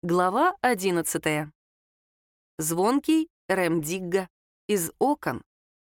Глава 11. Звонкий рэм-дигга из окон.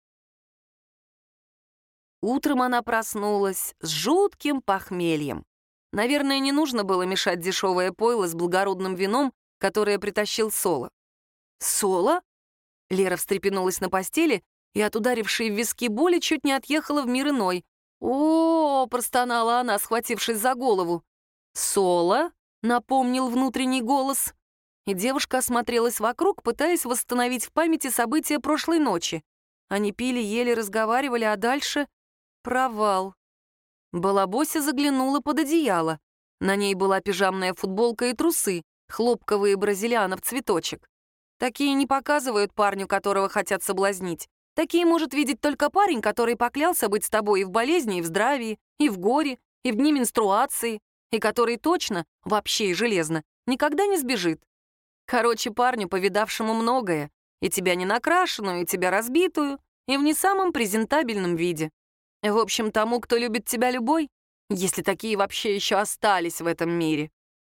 Утром она проснулась с жутким похмельем. Наверное, не нужно было мешать дешевое пойло с благородным вином, которое притащил Соло. «Соло?» Лера встрепенулась на постели и от ударившей в виски боли чуть не отъехала в мир иной. «О-о-о!» — простонала она, схватившись за голову. «Соло?» — напомнил внутренний голос. И девушка осмотрелась вокруг, пытаясь восстановить в памяти события прошлой ночи. Они пили, ели, разговаривали, а дальше — провал. Балабося заглянула под одеяло. На ней была пижамная футболка и трусы, хлопковые бразильяна в цветочек. Такие не показывают парню, которого хотят соблазнить. Такие может видеть только парень, который поклялся быть с тобой и в болезни, и в здравии, и в горе, и в дни менструации, и который точно, вообще и железно, никогда не сбежит. Короче, парню, повидавшему многое, и тебя не накрашенную, и тебя разбитую, и в не самом презентабельном виде. В общем, тому, кто любит тебя любой, если такие вообще еще остались в этом мире.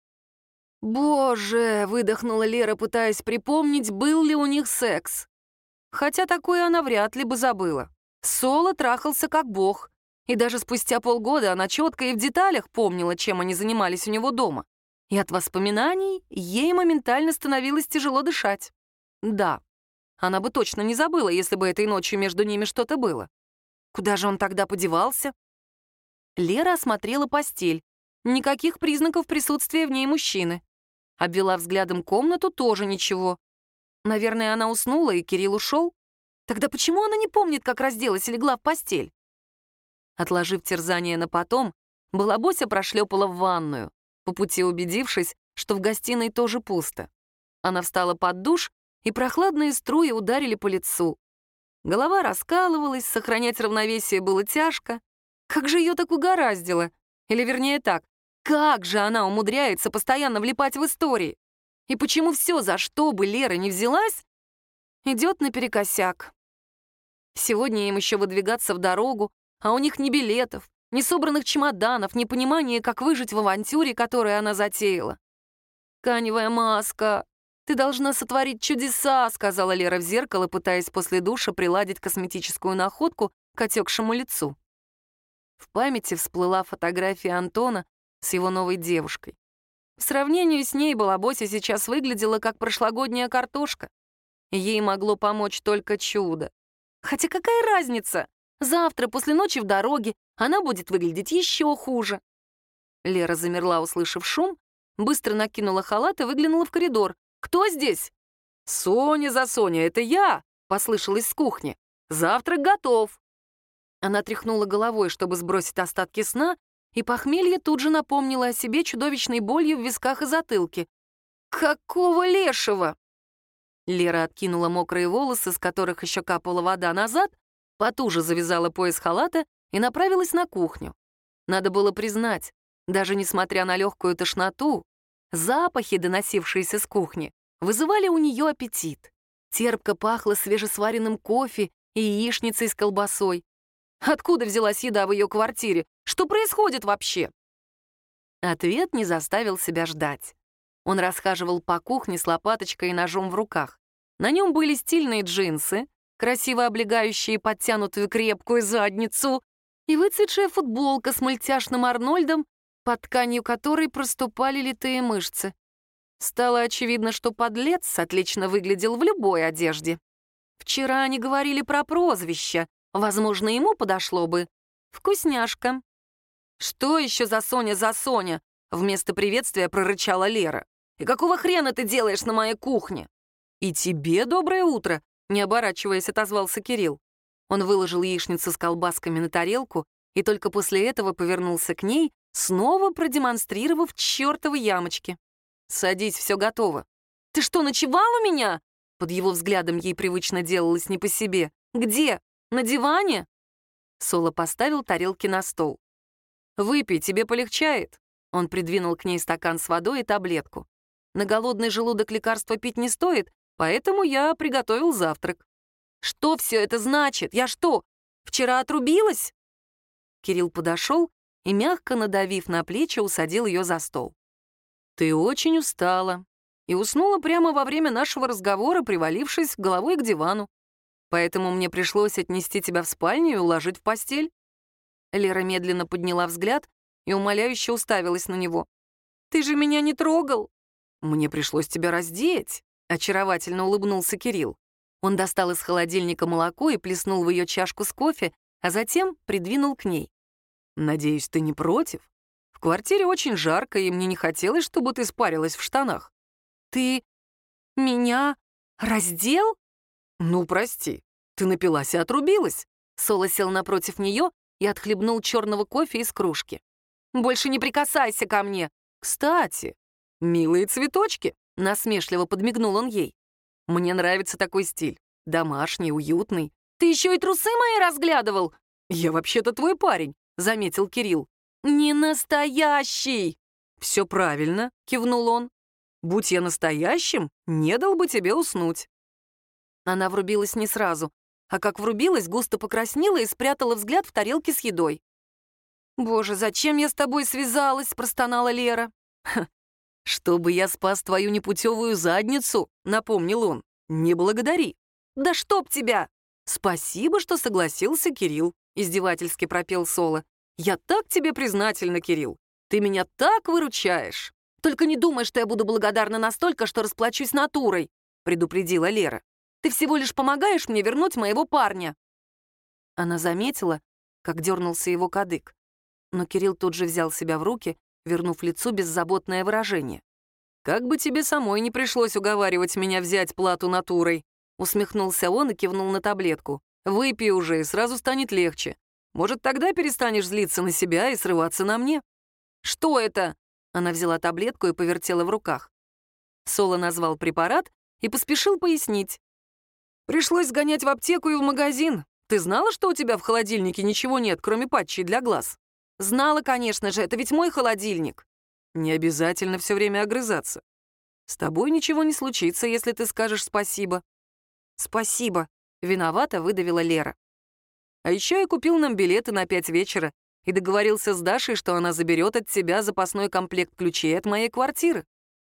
«Боже!» — выдохнула Лера, пытаясь припомнить, был ли у них секс. Хотя такое она вряд ли бы забыла. Соло трахался как бог, и даже спустя полгода она четко и в деталях помнила, чем они занимались у него дома. И от воспоминаний ей моментально становилось тяжело дышать. Да, она бы точно не забыла, если бы этой ночью между ними что-то было. Куда же он тогда подевался? Лера осмотрела постель. Никаких признаков присутствия в ней мужчины. Обвела взглядом комнату, тоже ничего. Наверное, она уснула, и Кирилл ушел. Тогда почему она не помнит, как разделась и легла в постель? Отложив терзание на потом, Балабося прошлепала в ванную, по пути убедившись, что в гостиной тоже пусто. Она встала под душ, и прохладные струи ударили по лицу. Голова раскалывалась, сохранять равновесие было тяжко. Как же ее так угораздило? Или вернее так, как же она умудряется постоянно влипать в истории? И почему все, за что бы Лера не взялась, идет наперекосяк? Сегодня им еще выдвигаться в дорогу, а у них ни билетов, ни собранных чемоданов, ни понимания, как выжить в авантюре, которую она затеяла. «Тканевая маска, ты должна сотворить чудеса», — сказала Лера в зеркало, пытаясь после душа приладить косметическую находку к отекшему лицу. В памяти всплыла фотография Антона с его новой девушкой. В сравнении с ней Балабося сейчас выглядела как прошлогодняя картошка. Ей могло помочь только чудо. Хотя какая разница? Завтра, после ночи в дороге, она будет выглядеть еще хуже. Лера замерла, услышав шум, быстро накинула халат и выглянула в коридор. «Кто здесь?» «Соня за Соня, это я!» — послышалось с кухни. «Завтрак готов!» Она тряхнула головой, чтобы сбросить остатки сна, и похмелье тут же напомнило о себе чудовищной болью в висках и затылке. «Какого лешего?» Лера откинула мокрые волосы, с которых еще капала вода, назад, потуже завязала пояс халата и направилась на кухню. Надо было признать, даже несмотря на легкую тошноту, запахи, доносившиеся с кухни, вызывали у нее аппетит. Терпко пахло свежесваренным кофе и яичницей с колбасой. Откуда взялась еда в ее квартире? Что происходит вообще? Ответ не заставил себя ждать. Он расхаживал по кухне с лопаточкой и ножом в руках. На нем были стильные джинсы, красиво облегающие подтянутую крепкую задницу, и выцветшая футболка с мультяшным Арнольдом, под тканью которой проступали литые мышцы. Стало очевидно, что подлец отлично выглядел в любой одежде. Вчера они говорили про прозвище. Возможно, ему подошло бы «вкусняшка». «Что еще за Соня?» — вместо приветствия прорычала Лера. «И какого хрена ты делаешь на моей кухне?» «И тебе доброе утро», — не оборачиваясь, отозвался Кирилл. Он выложил яичницу с колбасками на тарелку и только после этого повернулся к ней, снова продемонстрировав чертовы ямочки. «Садись, все готово». «Ты что, ночевал у меня?» Под его взглядом ей привычно делалось не по себе. «Где? На диване?» Соло поставил тарелки на стол. «Выпей, тебе полегчает». Он придвинул к ней стакан с водой и таблетку. «На голодный желудок лекарства пить не стоит, поэтому я приготовил завтрак». «Что все это значит? Я что, вчера отрубилась?» Кирилл подошел и, мягко надавив на плечи, усадил ее за стол. «Ты очень устала. и уснула прямо во время нашего разговора, привалившись головой к дивану. Поэтому мне пришлось отнести тебя в спальню и уложить в постель». Лера медленно подняла взгляд и умоляюще уставилась на него. «Ты же меня не трогал!» «Мне пришлось тебя раздеть», — очаровательно улыбнулся Кирилл. Он достал из холодильника молоко и плеснул в ее чашку с кофе, а затем придвинул к ней. «Надеюсь, ты не против? В квартире очень жарко, и мне не хотелось, чтобы ты спарилась в штанах». «Ты меня раздел?» «Ну, прости, ты напилась и отрубилась». Соло сел напротив нее и отхлебнул черного кофе из кружки. «Больше не прикасайся ко мне!» «Кстати, милые цветочки», — насмешливо подмигнул он ей. «Мне нравится такой стиль. Домашний, уютный». «Ты еще и трусы мои разглядывал?» «Я вообще-то твой парень», — заметил Кирилл. «Не настоящий!» «Все правильно», — кивнул он. «Будь я настоящим, не дал бы тебе уснуть». Она врубилась не сразу, а как врубилась, густо покраснела и спрятала взгляд в тарелке с едой. «Боже, зачем я с тобой связалась?» — простонала Лера. «Чтобы я спас твою непутевую задницу», — напомнил он. «Не благодари». «Да чтоб тебя!» «Спасибо, что согласился, Кирилл», — издевательски пропел Соло. «Я так тебе признательна, Кирилл. Ты меня так выручаешь». «Только не думай, что я буду благодарна настолько, что расплачусь натурой», — предупредила Лера. «Ты всего лишь помогаешь мне вернуть моего парня». Она заметила, как дернулся его кадык. Но Кирилл тут же взял себя в руки, вернув лицу беззаботное выражение. «Как бы тебе самой не пришлось уговаривать меня взять плату натурой», — усмехнулся он и кивнул на таблетку. «Выпей уже, и сразу станет легче. Может, тогда перестанешь злиться на себя и срываться на мне?» «Что это?» — она взяла таблетку и повертела в руках. Соло назвал препарат и поспешил пояснить. «Пришлось сгонять в аптеку и в магазин. Ты знала, что у тебя в холодильнике ничего нет, кроме патчей для глаз?» «Знала, конечно же, это ведь мой холодильник». «Не обязательно все время огрызаться. С тобой ничего не случится, если ты скажешь спасибо». «Спасибо», — виновато выдавила Лера. «А еще я купил нам билеты на 5 вечера и договорился с Дашей, что она заберет от тебя запасной комплект ключей от моей квартиры».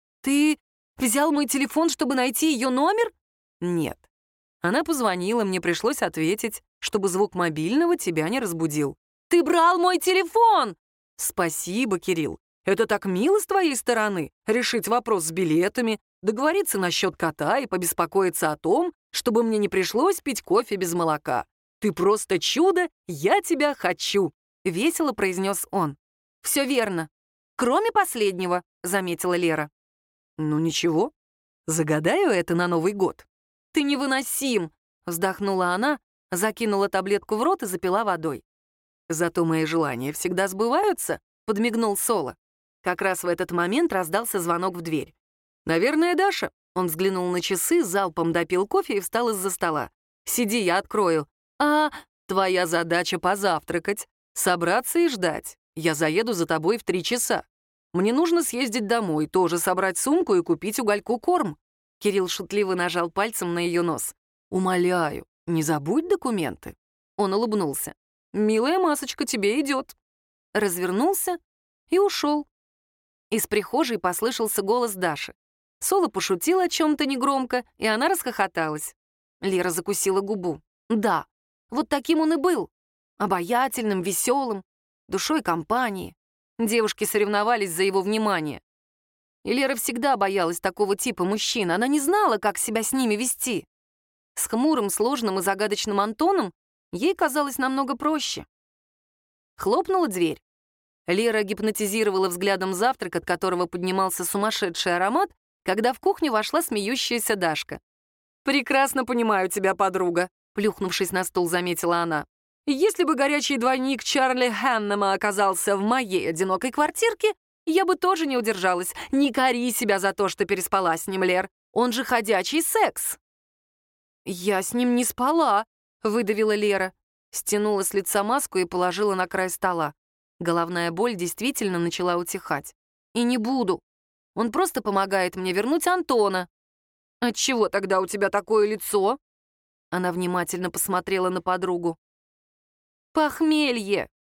«Ты взял мой телефон, чтобы найти ее номер?» «Нет. Она позвонила, мне пришлось ответить, чтобы звук мобильного тебя не разбудил». «Ты брал мой телефон!» «Спасибо, Кирилл. Это так мило с твоей стороны — решить вопрос с билетами, договориться насчет кота и побеспокоиться о том, чтобы мне не пришлось пить кофе без молока. Ты просто чудо, я тебя хочу!» — весело произнес он. «Все верно. Кроме последнего», — заметила Лера. «Ну ничего, загадаю это на Новый год». «Ты невыносим!» — вздохнула она, закинула таблетку в рот и запила водой. «Зато мои желания всегда сбываются», — подмигнул Соло. Как раз в этот момент раздался звонок в дверь. «Наверное, Даша». Он взглянул на часы, залпом допил кофе и встал из-за стола. «Сиди, я открою». «А, твоя задача позавтракать, собраться и ждать. Я заеду за тобой в 3 часа. Мне нужно съездить домой, тоже собрать сумку и купить угольку корм». Кирилл шутливо нажал пальцем на ее нос. «Умоляю, не забудь документы». Он улыбнулся. «Милая масочка, тебе идет». Развернулся и ушел. Из прихожей послышался голос Даши. Соло пошутил о чем-то негромко, и она расхохоталась. Лера закусила губу. Да, вот таким он и был. Обаятельным, веселым, душой компании. Девушки соревновались за его внимание. И Лера всегда боялась такого типа мужчин. Она не знала, как себя с ними вести. С хмурым, сложным и загадочным Антоном ей казалось намного проще. Хлопнула дверь. Лера гипнотизировала взглядом завтрак, от которого поднимался сумасшедший аромат, когда в кухню вошла смеющаяся Дашка. «Прекрасно понимаю тебя, подруга», — плюхнувшись на стул, заметила она. «Если бы горячий двойник Чарли Хэннема оказался в моей одинокой квартирке, я бы тоже не удержалась. Не кори себя за то, что переспала с ним, Лер. Он же ходячий секс». «Я с ним не спала», — выдавила Лера. Стянула с лица маску и положила на край стола. Головная боль действительно начала утихать. «И не буду. Он просто помогает мне вернуть Антона». «Отчего тогда у тебя такое лицо?» Она внимательно посмотрела на подругу. «Похмелье!»